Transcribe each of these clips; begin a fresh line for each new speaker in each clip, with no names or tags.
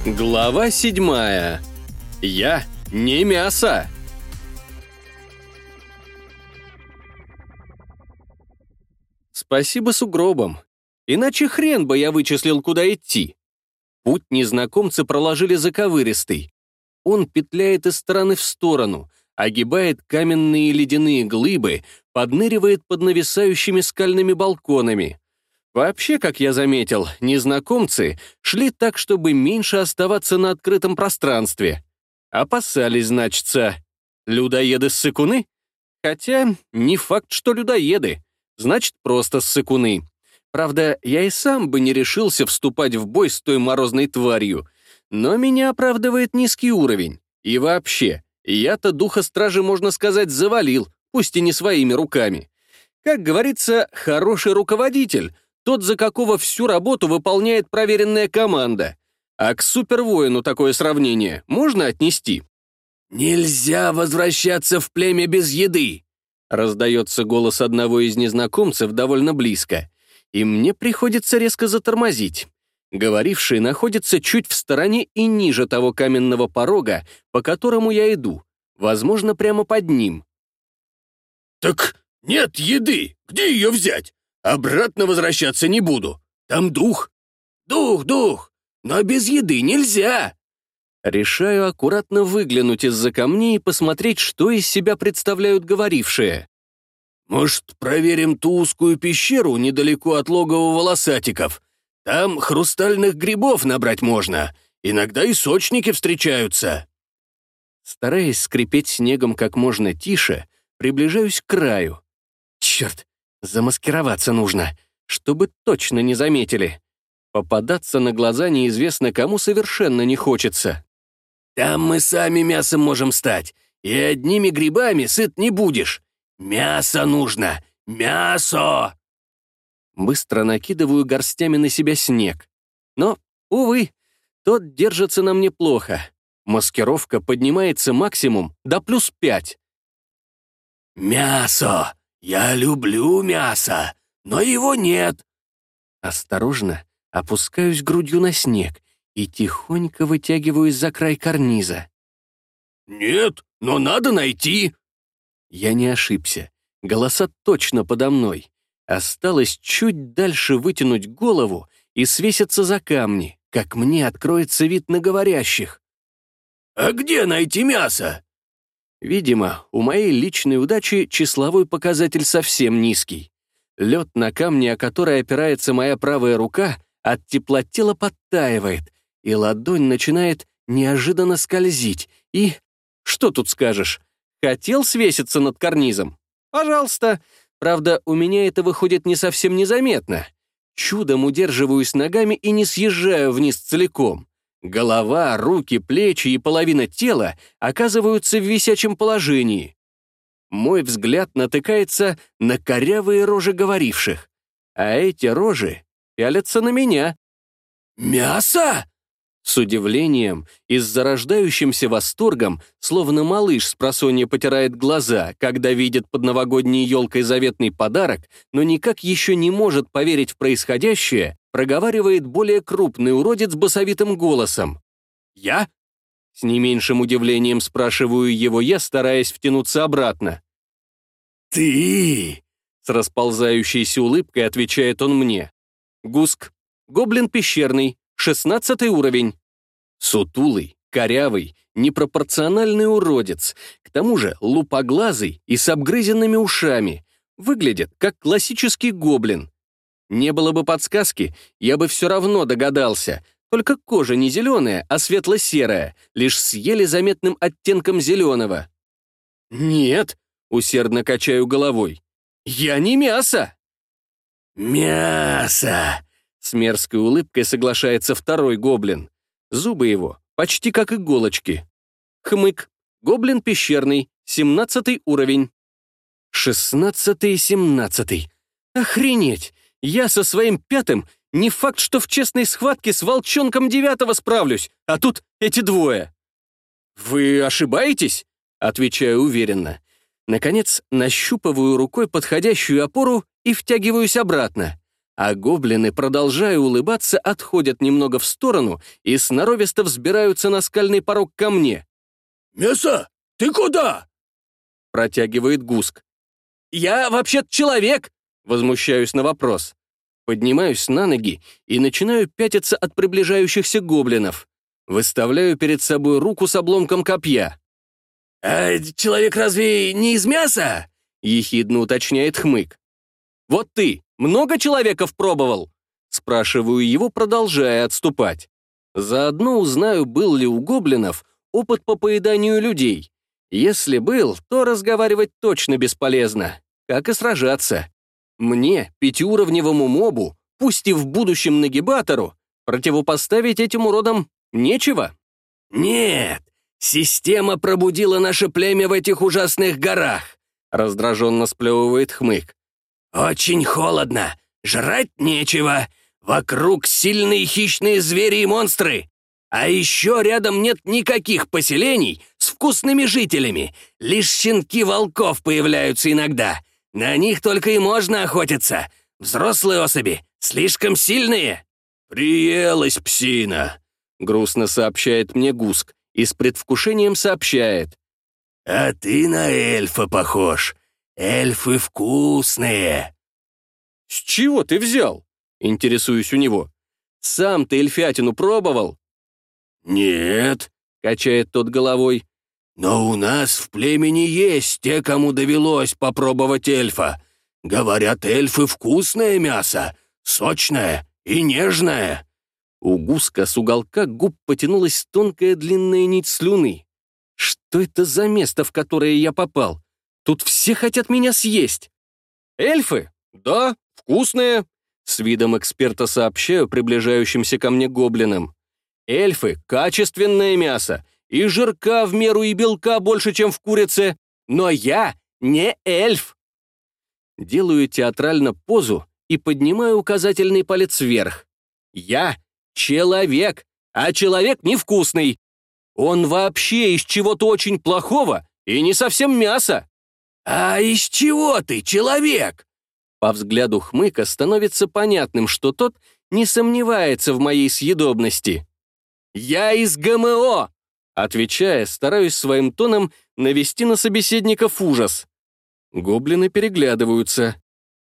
Глава 7. Я не мясо. Спасибо сугробам. Иначе хрен бы я вычислил, куда идти. Путь незнакомцы проложили заковыристый. Он петляет из стороны в сторону, огибает каменные ледяные глыбы, подныривает под нависающими скальными балконами. Вообще, как я заметил, незнакомцы шли так, чтобы меньше оставаться на открытом пространстве. Опасались, значится. Людоеды-ссыкуны? Хотя не факт, что людоеды. Значит, просто ссыкуны. Правда, я и сам бы не решился вступать в бой с той морозной тварью. Но меня оправдывает низкий уровень. И вообще, я-то духа стражи, можно сказать, завалил, пусть и не своими руками. Как говорится, хороший руководитель — тот, за какого всю работу выполняет проверенная команда. А к супервоину такое сравнение можно отнести? «Нельзя возвращаться в племя без еды!» Раздается голос одного из незнакомцев довольно близко, и мне приходится резко затормозить. Говоривший находится чуть в стороне и ниже того каменного порога, по которому я иду, возможно, прямо под ним. «Так нет еды! Где ее взять? Обратно возвращаться не буду. Там дух. Дух, но без еды нельзя!» Решаю аккуратно выглянуть из-за камней и посмотреть, что из себя представляют говорившие. «Может, проверим ту узкую пещеру недалеко от логова волосатиков? Там хрустальных грибов набрать можно. Иногда и сочники встречаются». Стараясь скрипеть снегом как можно тише, приближаюсь к краю. Черт, замаскироваться нужно, чтобы точно не заметили. Попадаться на глаза неизвестно кому совершенно не хочется. «Там мы сами мясом можем стать, и одними грибами сыт не будешь. Мясо нужно! Мясо!» Быстро накидываю горстями на себя снег. Но, увы, тот держится на мне плохо. Маскировка поднимается максимум до +5. «Мясо! Я люблю мясо, но его нет!» Осторожно опускаюсь грудью на снег и тихонько вытягиваюсь за край карниза. «Нет, но надо найти!» Я не ошибся. Голоса точно подо мной. Осталось чуть дальше вытянуть голову и свеситься за камни, как мне откроется вид на говорящих. «А где найти мясо?» Видимо, у моей личной удачи числовой показатель совсем низкий. Лед на камне, о который опирается моя правая рука, от тепла тела подтаивает, и ладонь начинает неожиданно скользить. И... что тут скажешь? Хотел свеситься над карнизом? Пожалуйста. Правда, у меня это выходит не совсем незаметно. Чудом удерживаюсь ногами и не съезжаю вниз целиком. Голова, руки, плечи и половина тела оказываются в висячем положении. Мой взгляд натыкается на корявые рожи говоривших, а эти рожи пялятся на меня. «Мясо?» С удивлением и с зарождающимся восторгом, словно малыш спросонья потирает глаза, когда видит под новогодней елкой заветный подарок, но никак еще не может поверить в происходящее, проговаривает более крупный уродец басовитым голосом. «Я?» С не меньшим удивлением спрашиваю его я, стараясь втянуться обратно. «Ты?» С расползающейся улыбкой отвечает он мне. «Гуск. Гоблин пещерный. 16 уровень. Сутулый, корявый, непропорциональный уродец, к тому же лупоглазый и с обгрызенными ушами. Выглядит как классический гоблин. Не было бы подсказки, я бы все равно догадался, только кожа не зеленая, а светло-серая, лишь с еле заметным оттенком зеленого. «Нет», — усердно качаю головой, — «я не мясо». «Мясо!» С мерзкой улыбкой соглашается второй гоблин. Зубы его почти как иголочки. Хмык. Гоблин пещерный. 17 уровень. 16 и 17. Охренеть! Я со своим 5 не факт, что в честной схватке с волчонком 9 справлюсь, а тут эти двое. «Вы ошибаетесь?» — отвечаю уверенно. Наконец, нащупываю рукой подходящую опору и втягиваюсь обратно. а гоблины, продолжая улыбаться, отходят немного в сторону и сноровисто взбираются на скальный порог ко мне.
«Мясо, ты куда?»
— протягивает Гуск. «Я вообще-то человек!» — возмущаюсь на вопрос. Поднимаюсь на ноги и начинаю пятиться от приближающихся гоблинов. Выставляю перед собой руку с обломком копья.
«А человек разве не из мяса?»
— ехидно уточняет Хмык. «Вот ты много человеков пробовал?» — спрашиваю его, продолжая отступать. Заодно узнаю, был ли у гоблинов опыт по поеданию людей. Если был, то разговаривать точно бесполезно, как и сражаться. Мне, пятиуровневому мобу, пусть и в будущем нагибатору, противопоставить этим уродам нечего.
«Нет, система пробудила наше племя в этих ужасных горах», — раздраженно сплевывает Хмык. «Очень холодно, жрать нечего, вокруг сильные хищные звери и монстры. А еще рядом нет никаких поселений с вкусными жителями, лишь щенки волков появляются иногда. На них только и можно охотиться. Взрослые особи слишком сильные». «Приелась псина», — грустно сообщает мне Гуск и с предвкушением сообщает. «А ты на эльфа похож. Эльфы вкусные».
«С чего ты взял?» — интересуюсь у него. «Сам ты эльфятину пробовал?»
«Нет», — качает тот головой. «Но у нас в племени есть те, кому довелось попробовать эльфа. Говорят, эльфы вкусное мясо, сочное и нежное».
У Гуска с уголка губ потянулась тонкая длинная нить слюны. Что это за место, в которое я попал? Тут все хотят меня съесть. Эльфы? Да, вкусные. С видом эксперта сообщаю приближающимся ко мне гоблинам. Эльфы — качественное мясо. И жирка в меру, и белка больше, чем в курице. Но я не эльф. Делаю театрально позу и поднимаю указательный палец вверх. Я человек, а человек невкусный. Он вообще из чего-то очень плохого и не совсем мясо.
«А из чего ты, человек?»
По взгляду Хмыка становится понятным, что тот не сомневается в моей съедобности. «Я из ГМО!» Отвечая, стараюсь своим тоном навести на собеседников ужас. Гоблины переглядываются.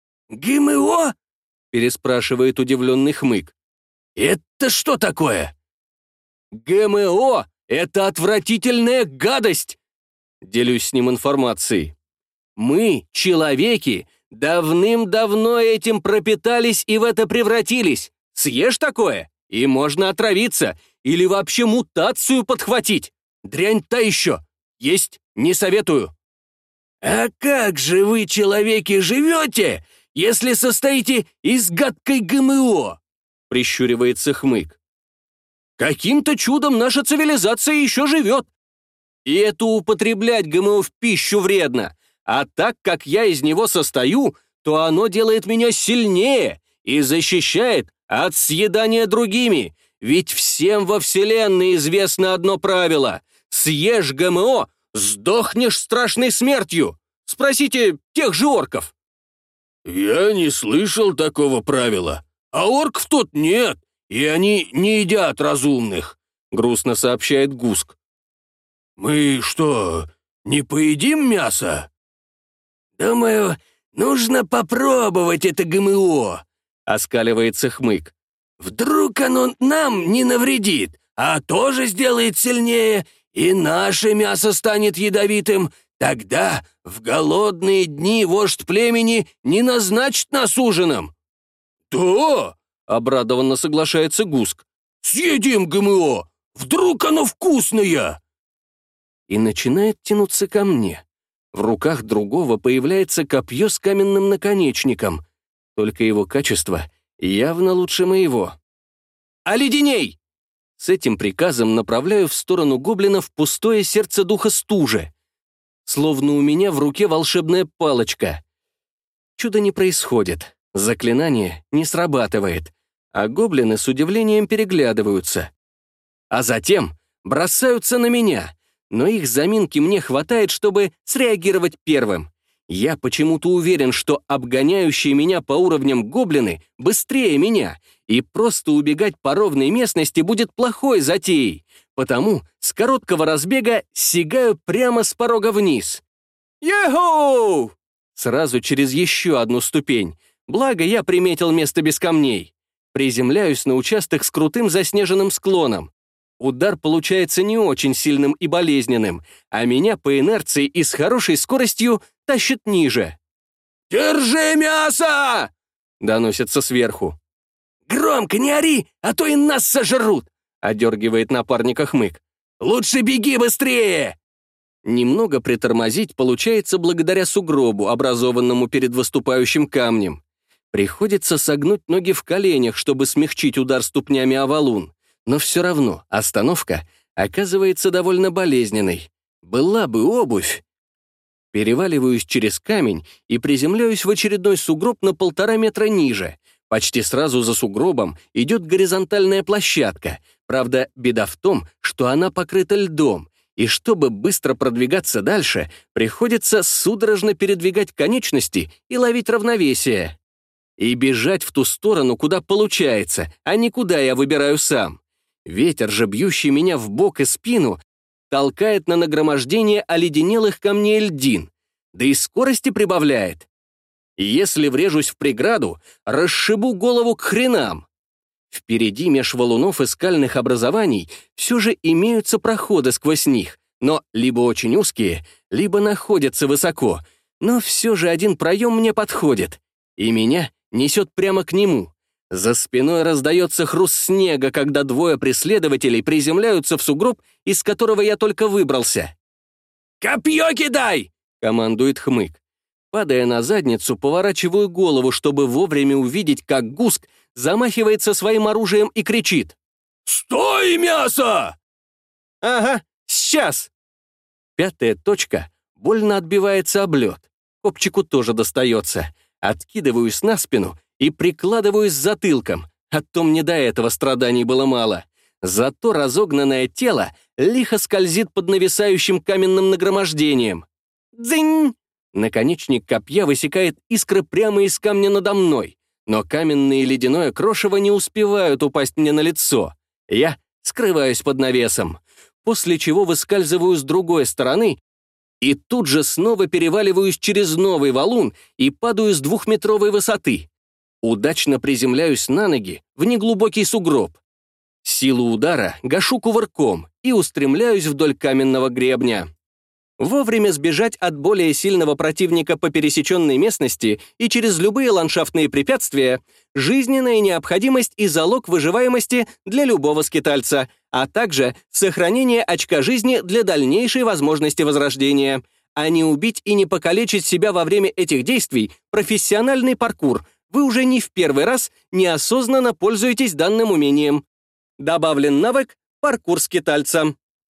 «ГМО?» —
переспрашивает удивленный Хмык.
«Это что такое?»
«ГМО — это отвратительная гадость!» Делюсь с ним информацией. «Мы, человеки, давным-давно этим пропитались и в это превратились. Съешь такое, и можно отравиться или вообще мутацию подхватить. Дрянь та еще. Есть не советую».
«А как же вы, человеки, живете, если состоите из гадкой ГМО?» — прищуривается Хмык.
«Каким-то чудом наша цивилизация еще живет. И это употреблять ГМО в пищу вредно. А так как я из него состою, то оно делает меня сильнее и защищает от съедания другими. Ведь всем во Вселенной известно одно правило. Съешь ГМО — сдохнешь страшной смертью. Спросите тех же орков».
«Я не слышал такого правила. А орков тут нет, и они не едят разумных», — грустно сообщает Гуск. «Мы что, не поедим мясо?» «Думаю, нужно попробовать это ГМО», — оскаливается Хмык. «Вдруг оно нам не навредит, а тоже сделает сильнее, и наше мясо станет ядовитым. Тогда в голодные дни вождь племени не назначит нас ужином». «Да!» — обрадованно соглашается Гуск. «Съедим ГМО! Вдруг оно вкусное!»
И начинает тянуться ко мне. В руках другого появляется копье с каменным наконечником. Только его качество явно лучше моего. «Оледеней!» С этим приказом направляю в сторону гоблинов пустое сердце духа стужи. Словно у меня в руке волшебная палочка. Чудо не происходит, заклинание не срабатывает, а гоблины с удивлением переглядываются. А затем бросаются на меня, но их заминки мне хватает, чтобы среагировать первым. Я почему-то уверен, что обгоняющие меня по уровням гоблины быстрее меня, и просто убегать по ровной местности будет плохой затеей, потому с короткого разбега сигаю прямо с порога вниз. Йо-хоу! Сразу через еще одну ступень, благо я приметил место без камней. Приземляюсь на участок с крутым заснеженным склоном. Удар получается не очень сильным и болезненным, а меня по инерции и с хорошей скоростью тащит ниже.
«Держи мясо!»
— доносится сверху.
«Громко не ори, а то и нас сожрут!»
— одергивает напарника Хмык.
«Лучше беги быстрее!»
Немного притормозить получается благодаря сугробу, образованному перед выступающим камнем. Приходится согнуть ноги в коленях, чтобы смягчить удар ступнями о валун. Но все равно остановка оказывается довольно болезненной. Была бы обувь. Переваливаюсь через камень и приземляюсь в очередной сугроб на 1,5 метра ниже. Почти сразу за сугробом идет горизонтальная площадка. Правда, беда в том, что она покрыта льдом, и чтобы быстро продвигаться дальше, приходится судорожно передвигать конечности и ловить равновесие. И бежать в ту сторону, куда получается, а не куда я выбираю сам. Ветер же, бьющий меня в бок и спину, толкает на нагромождение оледенелых камней льдин, да и скорости прибавляет. Если врежусь в преграду, расшибу голову к хренам. Впереди меж валунов и скальных образований все же имеются проходы сквозь них, но либо очень узкие, либо находятся высоко, но все же один проем мне подходит, и меня несет прямо к нему. За спиной раздается хруст снега, когда двое преследователей приземляются в сугроб, из которого я только выбрался.
«Копье кидай!»
— командует Хмык. Падая на задницу, поворачиваю голову, чтобы вовремя увидеть, как Гуск замахивается своим оружием и кричит.
«Стой, мясо!»
«Ага, сейчас!» 5-я точка больно отбивается об лед. Копчику тоже достается. Откидываюсь на спину и прикладываюсь затылком, а то мне до этого страданий было мало. Зато разогнанное тело лихо скользит под нависающим каменным нагромождением. Дзынь! Наконечник копья высекает искры прямо из камня надо мной, но каменное и ледяное крошево не успевают упасть мне на лицо. Я скрываюсь под навесом, после чего выскальзываю с другой стороны и тут же снова переваливаюсь через новый валун и падаю с 2-метровой высоты. Удачно приземляюсь на ноги в неглубокий сугроб. Силу удара гашу кувырком и устремляюсь вдоль каменного гребня. Вовремя сбежать от более сильного противника по пересеченной местности и через любые ландшафтные препятствия — жизненная необходимость и залог выживаемости для любого скитальца, а также сохранение очка жизни для дальнейшей возможности возрождения. А не убить и не покалечить себя во время этих действий — профессиональный паркур. Вы уже не в первый раз неосознанно пользуетесь данным умением. Добавлен навык «Паркур скитальца».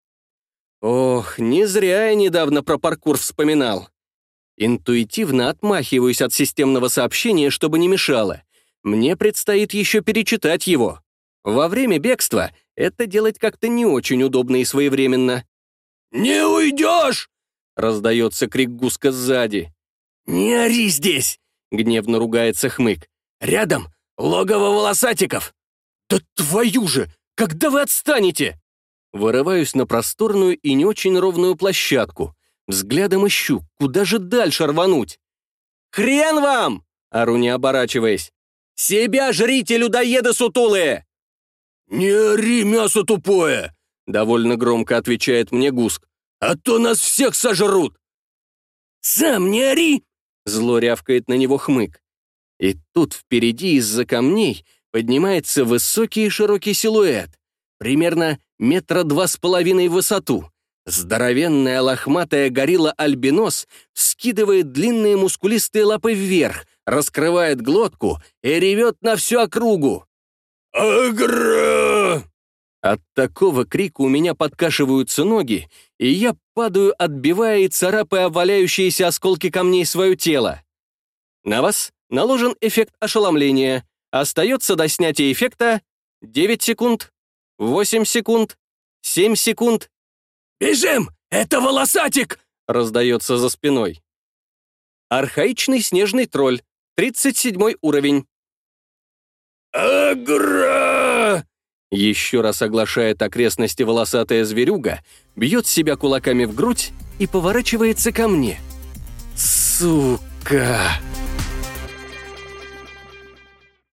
Ох, не зря я недавно про паркур вспоминал. Интуитивно отмахиваюсь от системного сообщения, чтобы не мешало. Мне предстоит еще перечитать его. Во время бегства это делать как-то не очень удобно и своевременно.
«Не уйдешь!»
— раздается крик Гуска сзади.
«Не ори здесь!»
— гневно ругается Хмык.
«Рядом логово волосатиков!»
«Да твою же! Когда вы отстанете?» Вырываюсь на просторную и не очень ровную площадку. Взглядом ищу, куда же дальше рвануть. «Хрен вам!» — ору, не оборачиваясь. «Себя жрите, людоеды сутулые!»
«Не ори, мясо тупое!»
— довольно громко отвечает мне Гуск.
«А то нас всех сожрут!»
«Сам не ори!» — зло рявкает на него Хмык. И тут впереди из-за камней поднимается высокий и широкий силуэт. Примерно 2,5 метра в высоту. Здоровенная лохматая горилла-альбинос вскидывает длинные мускулистые лапы вверх, раскрывает глотку и ревет на всю округу.
«Агра!»
От такого крика у меня подкашиваются ноги, и я падаю, отбивая и царапая валяющиеся осколки камней свое тело. На вас наложен эффект ошеломления. Остается до снятия эффекта 9 секунд, 8 секунд, 7 секунд.
«Бежим! Это волосатик!»
Раздается за спиной. Архаичный снежный тролль. 37 уровень.
«Агра!»
Еще раз оглашает окрестности волосатая зверюга, бьет себя кулаками в грудь и поворачивается ко мне. «Сука!»